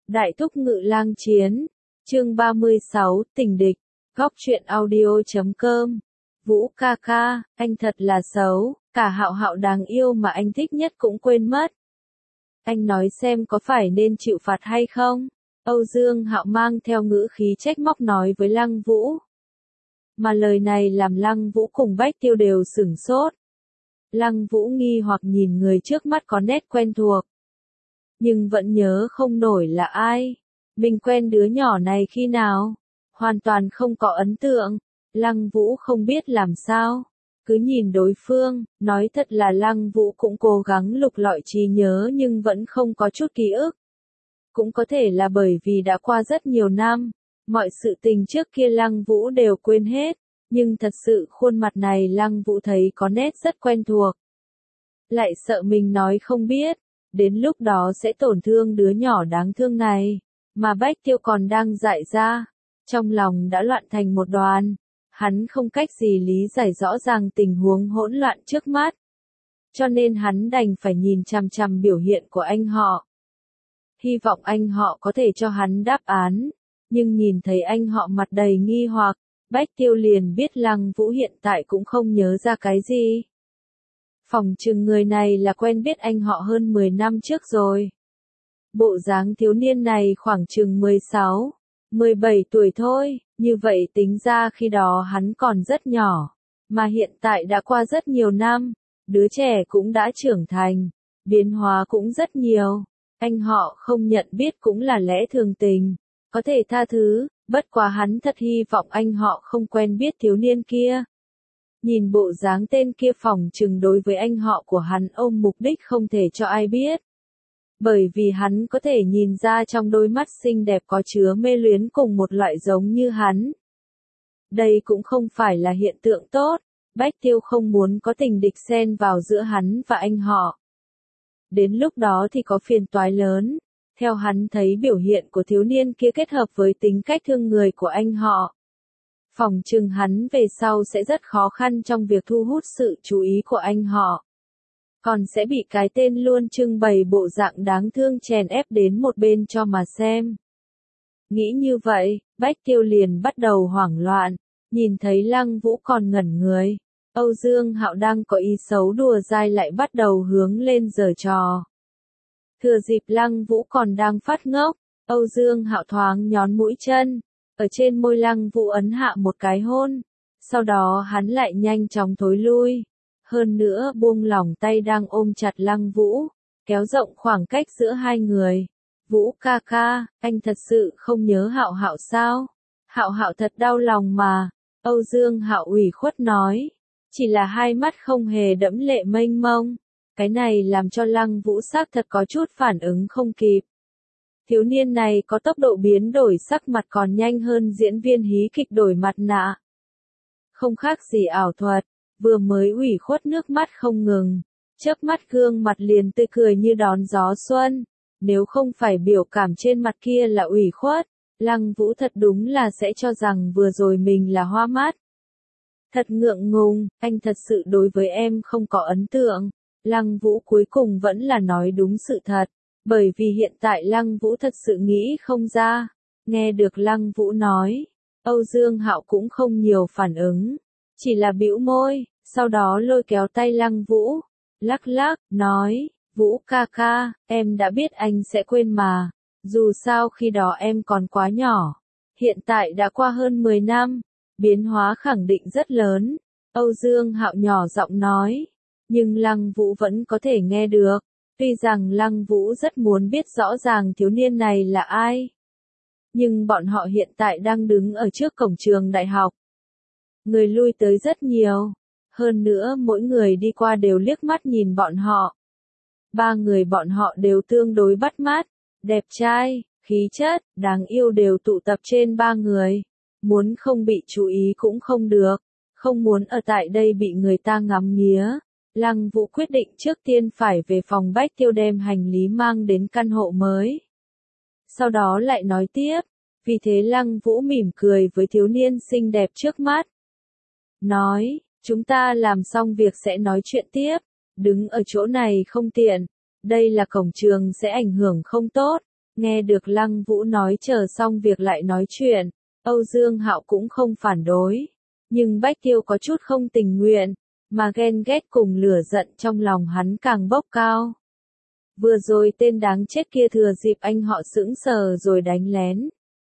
Đại thúc ngự lang chiến, chương 36, tình địch, góc truyện audio.com. Vũ ca ca, anh thật là xấu, cả Hạo Hạo đáng yêu mà anh thích nhất cũng quên mất. Anh nói xem có phải nên chịu phạt hay không? Âu Dương Hạo mang theo ngữ khí trách móc nói với Lăng Vũ. Mà lời này làm Lăng Vũ cùng Bách Tiêu đều sửng sốt. Lăng Vũ nghi hoặc nhìn người trước mắt có nét quen thuộc. Nhưng vẫn nhớ không nổi là ai. Mình quen đứa nhỏ này khi nào? Hoàn toàn không có ấn tượng. Lăng Vũ không biết làm sao. Cứ nhìn đối phương, nói thật là Lăng Vũ cũng cố gắng lục lọi trí nhớ nhưng vẫn không có chút ký ức. Cũng có thể là bởi vì đã qua rất nhiều năm, mọi sự tình trước kia Lăng Vũ đều quên hết, nhưng thật sự khuôn mặt này Lăng Vũ thấy có nét rất quen thuộc. Lại sợ mình nói không biết, đến lúc đó sẽ tổn thương đứa nhỏ đáng thương này, mà Bách Tiêu còn đang dại ra, trong lòng đã loạn thành một đoàn. Hắn không cách gì lý giải rõ ràng tình huống hỗn loạn trước mắt. Cho nên hắn đành phải nhìn chằm chằm biểu hiện của anh họ. Hy vọng anh họ có thể cho hắn đáp án. Nhưng nhìn thấy anh họ mặt đầy nghi hoặc, Bách Tiêu liền biết Lăng Vũ hiện tại cũng không nhớ ra cái gì. Phỏng chừng người này là quen biết anh họ hơn 10 năm trước rồi. Bộ dáng thiếu niên này khoảng chừng 16, 17 tuổi thôi, như vậy tính ra khi đó hắn còn rất nhỏ, mà hiện tại đã qua rất nhiều năm, đứa trẻ cũng đã trưởng thành, biến hóa cũng rất nhiều, anh họ không nhận biết cũng là lẽ thường tình, có thể tha thứ, bất quá hắn thật hy vọng anh họ không quen biết thiếu niên kia. Nhìn bộ dáng tên kia phỏng chừng đối với anh họ của hắn ôm mục đích không thể cho ai biết. Bởi vì hắn có thể nhìn ra trong đôi mắt xinh đẹp có chứa mê luyến cùng một loại giống như hắn. Đây cũng không phải là hiện tượng tốt, Bách Tiêu không muốn có tình địch xen vào giữa hắn và anh họ. Đến lúc đó thì có phiền toái lớn, theo hắn thấy biểu hiện của thiếu niên kia kết hợp với tính cách thương người của anh họ. Phỏng chừng hắn về sau sẽ rất khó khăn trong việc thu hút sự chú ý của anh họ. Còn sẽ bị cái tên luôn trưng bày bộ dạng đáng thương chèn ép đến một bên cho mà xem. Nghĩ như vậy, Bách Tiêu liền bắt đầu hoảng loạn, nhìn thấy Lăng Vũ còn ngẩn người. Âu Dương Hạo đang có ý xấu đùa dai lại bắt đầu hướng lên giở trò. Thừa dịp Lăng Vũ còn đang phát ngốc, Âu Dương Hạo thoáng nhón mũi chân, ở trên môi Lăng Vũ ấn hạ một cái hôn, sau đó hắn lại nhanh chóng thối lui. Hơn nữa buông lỏng tay đang ôm chặt Lăng Vũ, kéo rộng khoảng cách giữa hai người. Vũ ca ca, anh thật sự không nhớ Hạo Hạo sao? Hạo Hạo thật đau lòng mà. Âu Dương Hạo ủy khuất nói. Chỉ là hai mắt không hề đẫm lệ mênh mông. Cái này làm cho Lăng Vũ xác thật có chút phản ứng không kịp. Thiếu niên này có tốc độ biến đổi sắc mặt còn nhanh hơn diễn viên hí kịch đổi mặt nạ. Không khác gì ảo thuật. Vừa mới ủy khuất nước mắt không ngừng, chớp mắt gương mặt liền tươi cười như đón gió xuân. Nếu không phải biểu cảm trên mặt kia là ủy khuất, Lăng Vũ thật đúng là sẽ cho rằng vừa rồi mình là hoa mắt. Thật ngượng ngùng, anh thật sự đối với em không có ấn tượng. Lăng Vũ cuối cùng vẫn là nói đúng sự thật, bởi vì hiện tại Lăng Vũ thật sự nghĩ không ra. Nghe được Lăng Vũ nói, Âu Dương Hạo cũng không nhiều phản ứng. Chỉ là bĩu môi, sau đó lôi kéo tay Lăng Vũ, lắc lắc, nói, Vũ ca ca, em đã biết anh sẽ quên mà, dù sao khi đó em còn quá nhỏ, hiện tại đã qua hơn 10 năm, biến hóa khẳng định rất lớn, Âu Dương Hạo nhỏ giọng nói, nhưng Lăng Vũ vẫn có thể nghe được, tuy rằng Lăng Vũ rất muốn biết rõ ràng thiếu niên này là ai. Nhưng bọn họ hiện tại đang đứng ở trước cổng trường đại học. Người lui tới rất nhiều. Hơn nữa mỗi người đi qua đều liếc mắt nhìn bọn họ. Ba người bọn họ đều tương đối bắt mắt, đẹp trai, khí chất, đáng yêu đều tụ tập trên ba người. Muốn không bị chú ý cũng không được. Không muốn ở tại đây bị người ta ngắm nghía. Lăng Vũ quyết định trước tiên phải về phòng Bách Tiêu đem hành lý mang đến căn hộ mới. Sau đó lại nói tiếp. Vì thế Lăng Vũ mỉm cười với thiếu niên xinh đẹp trước mắt. Nói, chúng ta làm xong việc sẽ nói chuyện tiếp, đứng ở chỗ này không tiện, đây là cổng trường sẽ ảnh hưởng không tốt, Nghe được Lăng Vũ nói chờ xong việc lại nói chuyện, Âu Dương Hạo cũng không phản đối. Nhưng Bách Tiêu có chút không tình nguyện, mà ghen ghét cùng lửa giận trong lòng hắn càng bốc cao. Vừa rồi tên đáng chết kia thừa dịp anh họ sững sờ rồi đánh lén.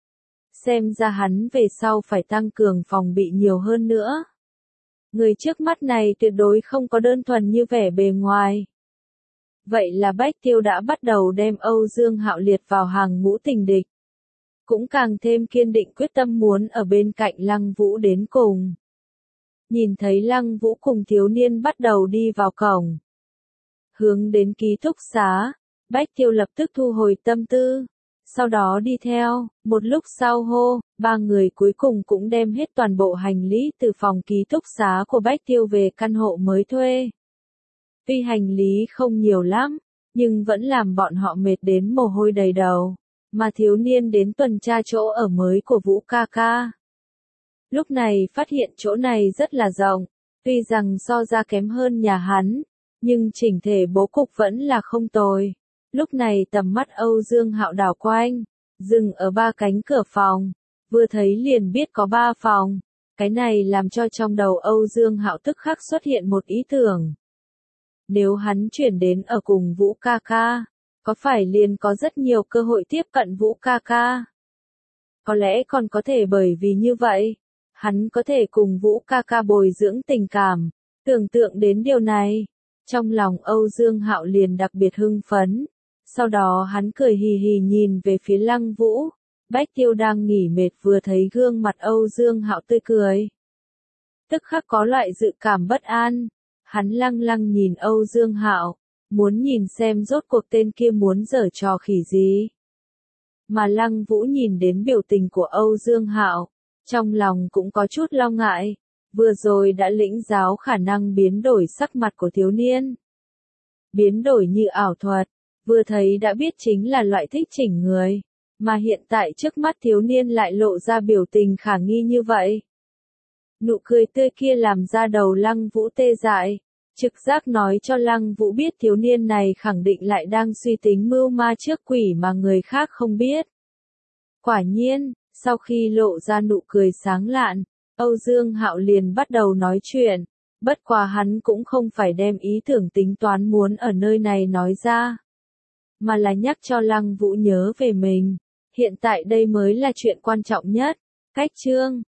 Xem ra hắn về sau phải tăng cường phòng bị nhiều hơn nữa. Người trước mắt này tuyệt đối không có đơn thuần như vẻ bề ngoài. Vậy là Bách Tiêu đã bắt đầu đem Âu Dương Hạo liệt vào hàng ngũ tình địch. Cũng càng thêm kiên định quyết tâm muốn ở bên cạnh Lăng Vũ đến cùng. Nhìn thấy Lăng Vũ cùng thiếu niên bắt đầu đi vào cổng. Hướng đến ký túc xá, Bách Tiêu lập tức thu hồi tâm tư. Sau đó đi theo, một lúc sau hô, ba người cuối cùng cũng đem hết toàn bộ hành lý từ phòng ký túc xá của Bách Tiêu về căn hộ mới thuê. Tuy hành lý không nhiều lắm, nhưng vẫn làm bọn họ mệt đến mồ hôi đầy đầu, mà thiếu niên đến tuần tra chỗ ở mới của Vũ ca ca. Lúc này phát hiện chỗ này rất là rộng, tuy rằng so ra kém hơn nhà hắn, nhưng chỉnh thể bố cục vẫn là không tồi. Lúc này tầm mắt Âu Dương Hạo đảo quanh, dừng ở ba cánh cửa phòng, vừa thấy liền biết có ba phòng. Cái này làm cho trong đầu Âu Dương Hạo tức khắc xuất hiện một ý tưởng. Nếu hắn chuyển đến ở cùng Vũ ca ca, có phải liền có rất nhiều cơ hội tiếp cận Vũ ca ca? Có lẽ còn có thể bởi vì như vậy, hắn có thể cùng Vũ ca ca bồi dưỡng tình cảm. Tưởng tượng đến điều này, trong lòng Âu Dương Hạo liền đặc biệt hưng phấn. Sau đó hắn cười hì hì nhìn về phía Lăng Vũ. Bách Tiêu đang nghỉ mệt vừa thấy gương mặt Âu Dương Hạo tươi cười. Tức khắc có loại dự cảm bất an. Hắn lăng lăng nhìn Âu Dương Hạo, muốn nhìn xem rốt cuộc tên kia muốn giở trò khỉ gì. Mà Lăng Vũ nhìn đến biểu tình của Âu Dương Hạo, trong lòng cũng có chút lo ngại, vừa rồi đã lĩnh giáo khả năng biến đổi sắc mặt của thiếu niên. Biến đổi như ảo thuật, vừa thấy đã biết chính là loại thích chỉnh người, mà hiện tại trước mắt thiếu niên lại lộ ra biểu tình khả nghi như vậy. Nụ cười tươi kia làm ra đầu Lăng Vũ tê dại, trực giác nói cho Lăng Vũ biết thiếu niên này khẳng định lại đang suy tính mưu ma trước quỷ mà người khác không biết. Quả nhiên, sau khi lộ ra nụ cười sáng lạn, Âu Dương Hạo liền bắt đầu nói chuyện, bất quá hắn cũng không phải đem ý tưởng tính toán muốn ở nơi này nói ra, mà là nhắc cho Lăng Vũ nhớ về mình, hiện tại đây mới là chuyện quan trọng nhất. Cách chương